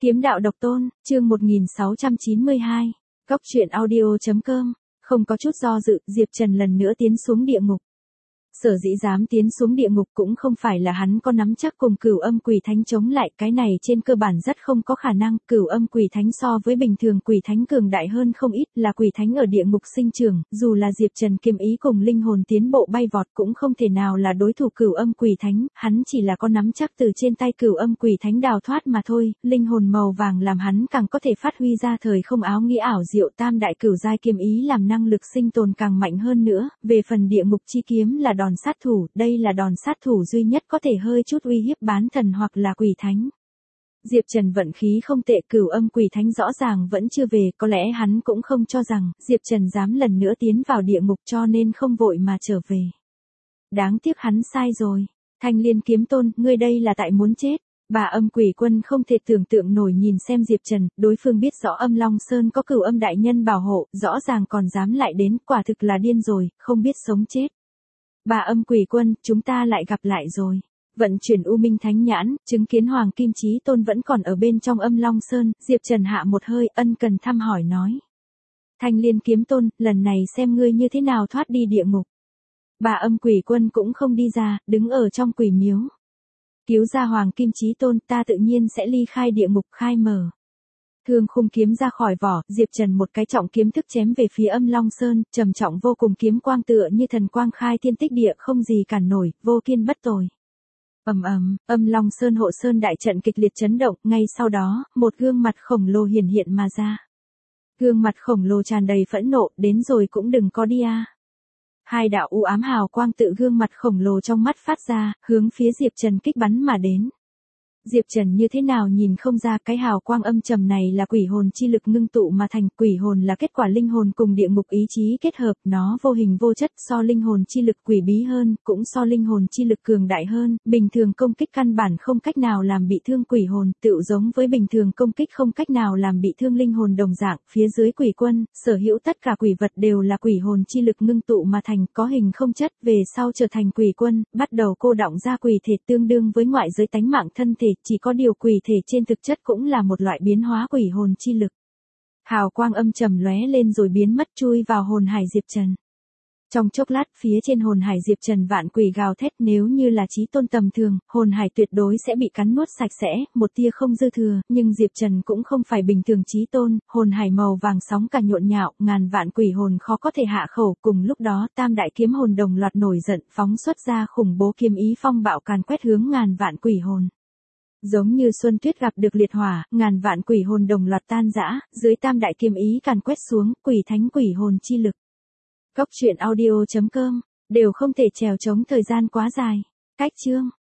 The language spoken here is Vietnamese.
Kiếm đạo độc tôn, chương 1692. Cốc truyện audio.com. Không có chút do dự, Diệp Trần lần nữa tiến xuống địa ngục. Sở dĩ dám tiến xuống địa ngục cũng không phải là hắn có nắm chắc cùng Cửu Âm Quỷ Thánh chống lại, cái này trên cơ bản rất không có khả năng. Cửu Âm Quỷ Thánh so với bình thường quỷ thánh cường đại hơn không ít, là quỷ thánh ở địa ngục sinh trưởng, dù là Diệp Trần kiếm ý cùng linh hồn tiến bộ bay vọt cũng không thể nào là đối thủ Cửu Âm Quỷ Thánh, hắn chỉ là có nắm chắc từ trên tay Cửu Âm Quỷ Thánh đào thoát mà thôi. Linh hồn màu vàng làm hắn càng có thể phát huy ra thời không áo nghĩa ảo diệu, tam đại cửu giai kiếm ý làm năng lực sinh tồn càng mạnh hơn nữa. Về phần địa ngục chi kiếm là đòn sát thủ, đây là đòn sát thủ duy nhất có thể hơi chút uy hiếp bán thần hoặc là quỷ thánh. Diệp Trần vận khí không tệ, Cửu Âm Quỷ Thánh rõ ràng vẫn chưa về, có lẽ hắn cũng không cho rằng Diệp Trần dám lần nữa tiến vào địa ngục cho nên không vội mà trở về. Đáng tiếc hắn sai rồi. Thanh Liên Kiếm Tôn, ngươi đây là tại muốn chết. Bà Âm Quỷ Quân không thể tưởng tượng nổi nhìn xem Diệp Trần, đối phương biết rõ Âm Long Sơn có Cửu Âm đại nhân bảo hộ, rõ ràng còn dám lại đến, quả thực là điên rồi, không biết sống chết. Bà Âm Quỷ Quân, chúng ta lại gặp lại rồi. Vận chuyển U Minh Thánh Nhãn, chứng kiến Hoàng Kim Chí Tôn vẫn còn ở bên trong Âm Long Sơn, Diệp Trần hạ một hơi, ân cần thăm hỏi nói. Thanh Liên Kiếm Tôn, lần này xem ngươi như thế nào thoát đi địa ngục. Bà Âm Quỷ Quân cũng không đi ra, đứng ở trong quỷ miếu. Cứu ra Hoàng Kim Chí Tôn, ta tự nhiên sẽ ly khai địa ngục, khai mở. Thương khung kiếm ra khỏi vỏ, Diệp Trần một cái trọng kiếm thức chém về phía Âm Long Sơn, trầm trọng vô cùng, kiếm quang tựa như thần quang khai thiên tích địa, không gì cản nổi, vô kiên bất tồi. Ầm ầm, Âm Long Sơn hộ sơn đại trận kịch liệt chấn động, ngay sau đó, một gương mặt khổng lồ hiển hiện mà ra. Gương mặt khổng lồ tràn đầy phẫn nộ, đến rồi cũng đừng có đi a. Hai đạo u ám hào quang tự gương mặt khổng lồ trong mắt phát ra, hướng phía Diệp Trần kích bắn mà đến. Diệp Trần như thế nào nhìn không ra, cái hào quang âm trầm này là quỷ hồn chi lực ngưng tụ mà thành. Quỷ hồn là kết quả linh hồn cùng địa ngục ý chí kết hợp, nó vô hình vô chất, so linh hồn chi lực quỷ bí hơn, cũng so linh hồn chi lực cường đại hơn. Bình thường công kích căn bản không cách nào làm bị thương quỷ hồn, tựu giống với bình thường công kích không cách nào làm bị thương linh hồn đồng dạng. Phía dưới quỷ quân, sở hữu tất cả quỷ vật đều là quỷ hồn chi lực ngưng tụ mà thành, có hình không chất, về sau trở thành quỷ quân, bắt đầu cô đọng ra quỷ thể, tương đương với ngoại giới tánh mạng thân thể. Chỉ có điều quỷ thể trên thực chất cũng là một loại biến hóa quỷ hồn chi lực. Hào quang âm trầm lóe lên rồi biến mất, chui vào hồn hải Diệp Trần. Trong chốc lát, phía trên hồn hải Diệp Trần vạn quỷ gào thét, nếu như là chí tôn tầm thường, hồn hải tuyệt đối sẽ bị cắn nuốt sạch sẽ, một tia không dư thừa, nhưng Diệp Trần cũng không phải bình thường chí tôn, hồn hải màu vàng sóng cả nhộn nhạo, ngàn vạn quỷ hồn khó có thể hạ khẩu. Cùng lúc đó, tam đại kiếm hồn đồng loạt nổi giận, phóng xuất ra khủng bố kiếm ý phong bạo càn quét hướng ngàn vạn quỷ hồn. Giống như xuân tuyết gặp được liệt hỏa, ngàn vạn quỷ hồn đồng loạt tan rã, dưới tam đại kiếm ý càn quét xuống, quỷ thánh quỷ hồn chi lực. Cốc truyện audio.com, đều không thể trèo chống thời gian quá dài. Cách chương.